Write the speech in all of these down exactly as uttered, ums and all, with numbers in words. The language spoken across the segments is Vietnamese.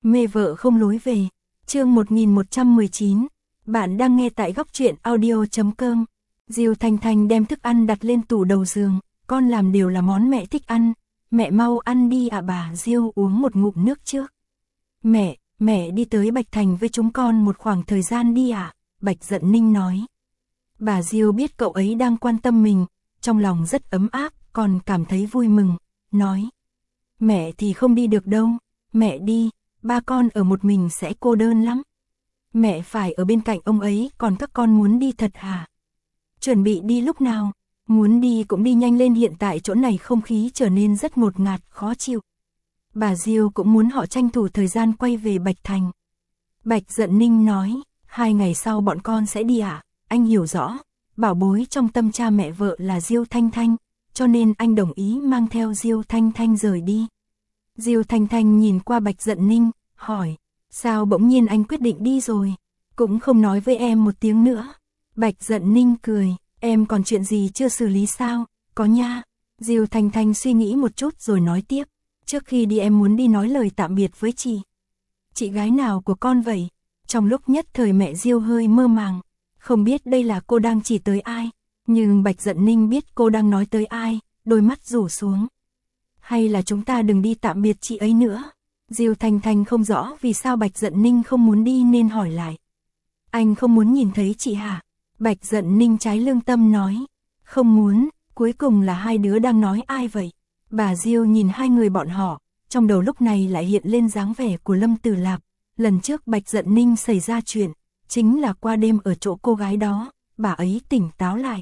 Mê vợ không lối về. Chương một nghìn một trăm mười chín. Bạn đang nghe tại góc truyện audio chấm com. Diêu Thanh Thanh đem thức ăn đặt lên tủ đầu giường, con làm đều là món mẹ thích ăn, mẹ mau ăn đi à. Bà Diêu uống một ngụm nước trước. Mẹ, mẹ đi tới Bạch Thành với chúng con một khoảng thời gian đi à, Bạch Dận Ninh nói. Bà Diêu biết cậu ấy đang quan tâm mình, trong lòng rất ấm áp, còn cảm thấy vui mừng, nói. Mẹ thì không đi được đâu, mẹ đi, ba con ở một mình sẽ cô đơn lắm. Mẹ phải ở bên cạnh ông ấy, còn các con muốn đi thật hả? Chuẩn bị đi lúc nào? Muốn đi cũng đi nhanh lên, hiện tại chỗ này không khí trở nên rất ngột ngạt, khó chịu. Bà Diêu cũng muốn họ tranh thủ thời gian quay về Bạch Thành. Bạch Dận Ninh nói, hai ngày sau bọn con sẽ đi à? Anh hiểu rõ, bảo bối trong tâm cha mẹ vợ là Diêu Thanh Thanh, cho nên anh đồng ý mang theo Diêu Thanh Thanh rời đi. Diêu Thanh Thanh nhìn qua Bạch Dận Ninh, hỏi, sao bỗng nhiên anh quyết định đi rồi, cũng không nói với em một tiếng nữa. Bạch Dận Ninh cười, em còn chuyện gì chưa xử lý sao? Có nha. Diêu Thanh Thanh suy nghĩ một chút rồi nói tiếp, trước khi đi em muốn đi nói lời tạm biệt với chị. Chị gái nào của con vậy? Trong lúc nhất thời mẹ Diêu hơi mơ màng, không biết đây là cô đang chỉ tới ai, nhưng Bạch Dận Ninh biết cô đang nói tới ai, đôi mắt rủ xuống. Hay là chúng ta đừng đi tạm biệt chị ấy nữa? Diêu Thanh Thanh không rõ vì sao Bạch Dận Ninh không muốn đi nên hỏi lại. Anh không muốn nhìn thấy chị hả? Bạch Dận Ninh trái lương tâm nói. Không muốn, cuối cùng là hai đứa đang nói ai vậy? Bà Diêu nhìn hai người bọn họ, trong đầu lúc này lại hiện lên dáng vẻ của Lâm Tử Lạp. Lần trước Bạch Dận Ninh xảy ra chuyện, chính là qua đêm ở chỗ cô gái đó, bà ấy tỉnh táo lại.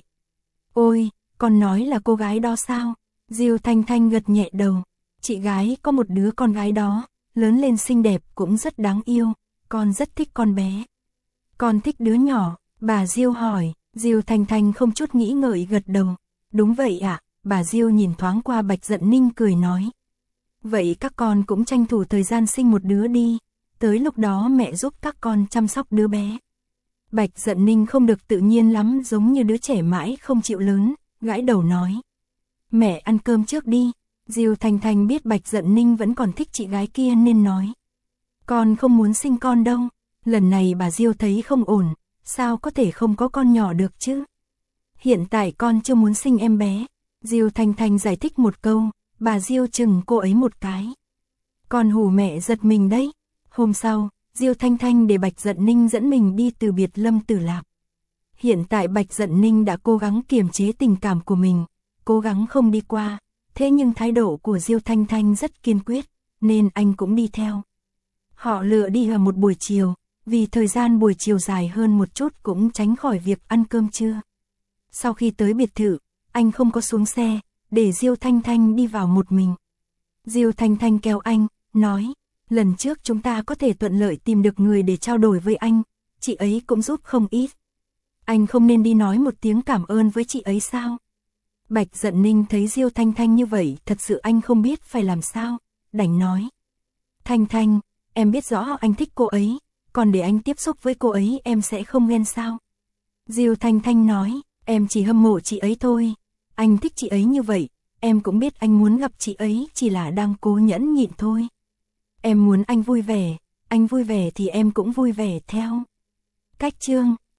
Ôi, con nói là cô gái đó sao? Diêu Thanh Thanh gật nhẹ đầu. Chị gái có một đứa con gái đó, lớn lên xinh đẹp cũng rất đáng yêu, con rất thích con bé. Con thích đứa nhỏ, bà Diêu hỏi. Diêu Thanh Thanh không chút nghĩ ngợi gật đầu. Đúng vậy ạ, à? Bà Diêu nhìn thoáng qua Bạch Dận Ninh cười nói. Vậy các con cũng tranh thủ thời gian sinh một đứa đi, tới lúc đó mẹ giúp các con chăm sóc đứa bé. Bạch Dận Ninh không được tự nhiên lắm, giống như đứa trẻ mãi không chịu lớn, gãi đầu nói. Mẹ ăn cơm trước đi. Diêu Thanh Thanh biết Bạch Dận Ninh vẫn còn thích chị gái kia nên nói. Con không muốn sinh con đâu. Lần này bà Diêu thấy không ổn, sao có thể không có con nhỏ được chứ? Hiện tại con chưa muốn sinh em bé. Diêu Thanh Thanh giải thích một câu, bà Diêu chừng cô ấy một cái. Con hù mẹ giật mình đấy. Hôm sau, Diêu Thanh Thanh để Bạch Dận Ninh dẫn mình đi từ biệt Lâm Tử Lạp. Hiện tại Bạch Dận Ninh đã cố gắng kiềm chế tình cảm của mình, cố gắng không đi qua, thế nhưng thái độ của Diêu Thanh Thanh rất kiên quyết, nên anh cũng đi theo. Họ lựa đi vào một buổi chiều, vì thời gian buổi chiều dài hơn một chút cũng tránh khỏi việc ăn cơm trưa. Sau khi tới biệt thự, anh không có xuống xe, để Diêu Thanh Thanh đi vào một mình. Diêu Thanh Thanh kéo anh, nói, lần trước chúng ta có thể thuận lợi tìm được người để trao đổi với anh, chị ấy cũng giúp không ít. Anh không nên đi nói một tiếng cảm ơn với chị ấy sao? Bạch Dận Ninh thấy Diêu Thanh Thanh như vậy, thật sự anh không biết phải làm sao, đành nói. Thanh Thanh, em biết rõ anh thích cô ấy, còn để anh tiếp xúc với cô ấy em sẽ không ghen sao? Diêu Thanh Thanh nói, em chỉ hâm mộ chị ấy thôi, anh thích chị ấy như vậy, em cũng biết anh muốn gặp chị ấy chỉ là đang cố nhẫn nhịn thôi. Em muốn anh vui vẻ, anh vui vẻ thì em cũng vui vẻ theo. Cách chương